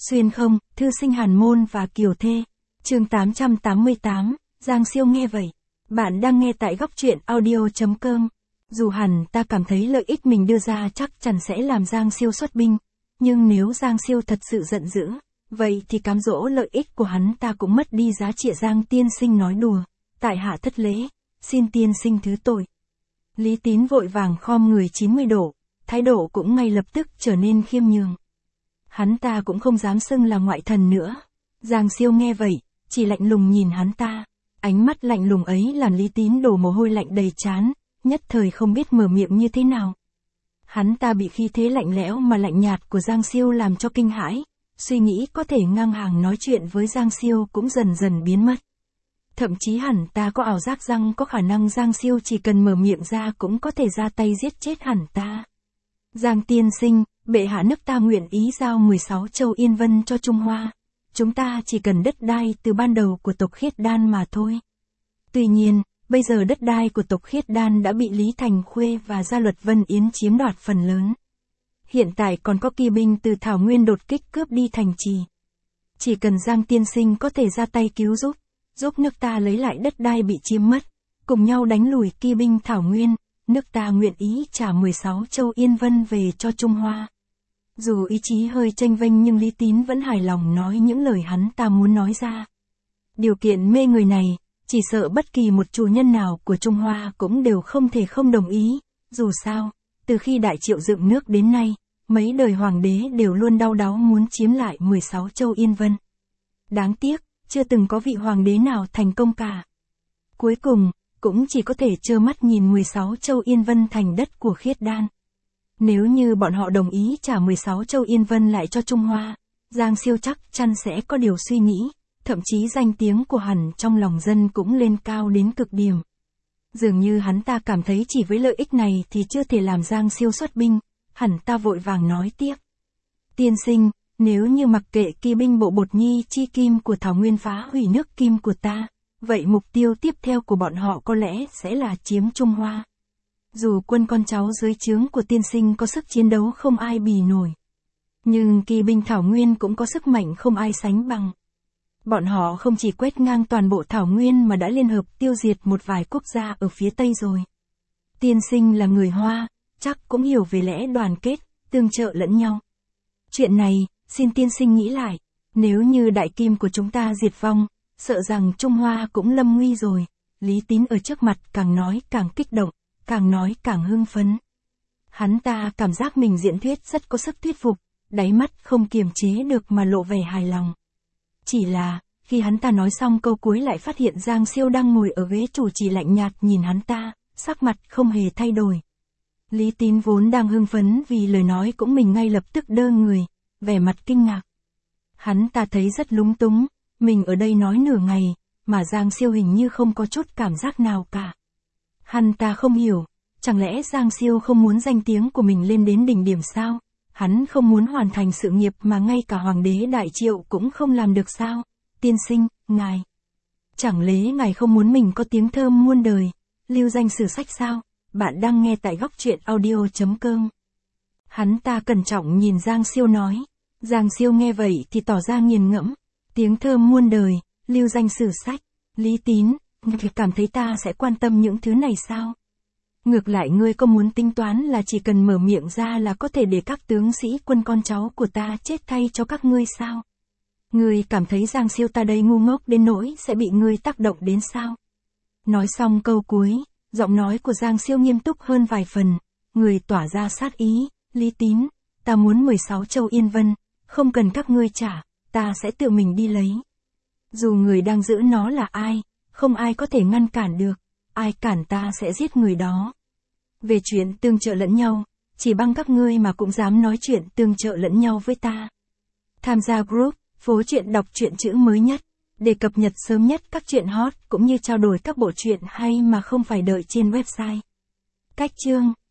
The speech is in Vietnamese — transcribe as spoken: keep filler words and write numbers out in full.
Xuyên không, thư sinh Hàn Môn và Kiều Thê. Chương tám trăm tám mươi tám, Giang Siêu nghe vậy. Bạn đang nghe tại góc truyện audio chấm com. Dù hẳn ta cảm thấy lợi ích mình đưa ra chắc chắn sẽ làm Giang Siêu xuất binh, nhưng nếu Giang Siêu thật sự giận dữ, vậy thì cám dỗ lợi ích của hắn ta cũng mất đi giá trị. Giang tiên sinh nói đùa, tại hạ thất lễ, xin tiên sinh thứ tội. Lý Tín vội vàng khom người chín mươi độ, thái độ cũng ngay lập tức trở nên khiêm nhường. Hắn ta cũng không dám xưng là ngoại thần nữa. Giang Siêu nghe vậy, chỉ lạnh lùng nhìn hắn ta. Ánh mắt lạnh lùng ấy làm Lý Tín đổ mồ hôi lạnh đầy trán, nhất thời không biết mở miệng như thế nào. Hắn ta bị khí thế lạnh lẽo mà lạnh nhạt của Giang Siêu làm cho kinh hãi, suy nghĩ có thể ngang hàng nói chuyện với Giang Siêu cũng dần dần biến mất. Thậm chí hẳn ta có ảo giác rằng có khả năng Giang Siêu chỉ cần mở miệng ra cũng có thể ra tay giết chết hẳn ta. Giang tiên sinh, bệ hạ nước ta nguyện ý giao mười sáu châu Yên Vân cho Trung Hoa. Chúng ta chỉ cần đất đai từ ban đầu của tộc Khiết Đan mà thôi. Tuy nhiên, bây giờ đất đai của tộc Khiết Đan đã bị Lý Thành Khuê và Gia Luật Vân Yến chiếm đoạt phần lớn. Hiện tại còn có kỳ binh từ Thảo Nguyên đột kích cướp đi thành trì. Chỉ cần Giang tiên sinh có thể ra tay cứu giúp, giúp nước ta lấy lại đất đai bị chiếm mất, cùng nhau đánh lùi kỳ binh Thảo Nguyên, nước ta nguyện ý trả mười sáu châu Yên Vân về cho Trung Hoa. Dù ý chí hơi chênh vênh nhưng Lý Tín vẫn hài lòng nói những lời hắn ta muốn nói ra. Điều kiện mê người này, chỉ sợ bất kỳ một chủ nhân nào của Trung Hoa cũng đều không thể không đồng ý. Dù sao, từ khi Đại Triệu dựng nước đến nay, mấy đời hoàng đế đều luôn đau đáu muốn chiếm lại mười sáu châu Yên Vân. Đáng tiếc, chưa từng có vị hoàng đế nào thành công cả. Cuối cùng, cũng chỉ có thể trơ mắt nhìn mười sáu châu Yên Vân thành đất của Khiết Đan. Nếu như bọn họ đồng ý trả mười sáu châu Yên Vân lại cho Trung Hoa, Giang Siêu chắc chắn sẽ có điều suy nghĩ, thậm chí danh tiếng của hắn trong lòng dân cũng lên cao đến cực điểm. Dường như hắn ta cảm thấy chỉ với lợi ích này thì chưa thể làm Giang Siêu xuất binh, hắn ta vội vàng nói tiếp. Tiên sinh, nếu như mặc kệ kỳ binh bộ Bột Nhi chi kim của Thảo Nguyên phá hủy nước Kim của ta, vậy mục tiêu tiếp theo của bọn họ có lẽ sẽ là chiếm Trung Hoa. Dù quân con cháu dưới trướng của tiên sinh có sức chiến đấu không ai bì nổi, nhưng kỳ binh Thảo Nguyên cũng có sức mạnh không ai sánh bằng. Bọn họ không chỉ quét ngang toàn bộ Thảo Nguyên mà đã liên hợp tiêu diệt một vài quốc gia ở phía Tây rồi. Tiên sinh là người Hoa, chắc cũng hiểu về lẽ đoàn kết, tương trợ lẫn nhau. Chuyện này, xin tiên sinh nghĩ lại, nếu như đại kim của chúng ta diệt vong, sợ rằng Trung Hoa cũng lâm nguy rồi. Lý Tín ở trước mặt càng nói càng kích động, càng nói càng hưng phấn. Hắn ta cảm giác mình diễn thuyết rất có sức thuyết phục, đáy mắt không kiềm chế được mà lộ vẻ hài lòng. Chỉ là, khi hắn ta nói xong câu cuối lại phát hiện Giang Siêu đang ngồi ở ghế chủ trì lạnh nhạt nhìn hắn ta, sắc mặt không hề thay đổi. Lý Tín vốn đang hưng phấn vì lời nói cũng mình ngay lập tức đơ người, vẻ mặt kinh ngạc. Hắn ta thấy rất lúng túng, mình ở đây nói nửa ngày, mà Giang Siêu hình như không có chút cảm giác nào cả. Hắn ta không hiểu, chẳng lẽ Giang Siêu không muốn danh tiếng của mình lên đến đỉnh điểm sao? Hắn không muốn hoàn thành sự nghiệp mà ngay cả hoàng đế Đại Triệu cũng không làm được sao? Tiên sinh, ngài. Chẳng lẽ ngài không muốn mình có tiếng thơm muôn đời, lưu danh sử sách sao? Bạn đang nghe tại góc truyện audio chấm com. Hắn ta cẩn trọng nhìn Giang Siêu nói. Giang Siêu nghe vậy thì tỏ ra nghiền ngẫm. Tiếng thơm muôn đời, lưu danh sử sách. Lý Tín, ngươi cảm thấy ta sẽ quan tâm những thứ này sao? Ngược lại ngươi có muốn tính toán là chỉ cần mở miệng ra là có thể để các tướng sĩ quân con cháu của ta chết thay cho các ngươi sao? Ngươi cảm thấy Giang Siêu ta đây ngu ngốc đến nỗi sẽ bị ngươi tác động đến sao? Nói xong câu cuối, giọng nói của Giang Siêu nghiêm túc hơn vài phần, người tỏa ra sát ý. Lý Tín, ta muốn mười sáu châu Yên Vân, không cần các ngươi trả, ta sẽ tự mình đi lấy. Dù người đang giữ nó là ai, không ai có thể ngăn cản được, ai cản ta sẽ giết người đó. Về chuyện tương trợ lẫn nhau, chỉ bằng các ngươi mà cũng dám nói chuyện tương trợ lẫn nhau với ta. Tham gia group, phố truyện đọc truyện chữ mới nhất, để cập nhật sớm nhất các truyện hot cũng như trao đổi các bộ truyện hay mà không phải đợi trên website. Cách chương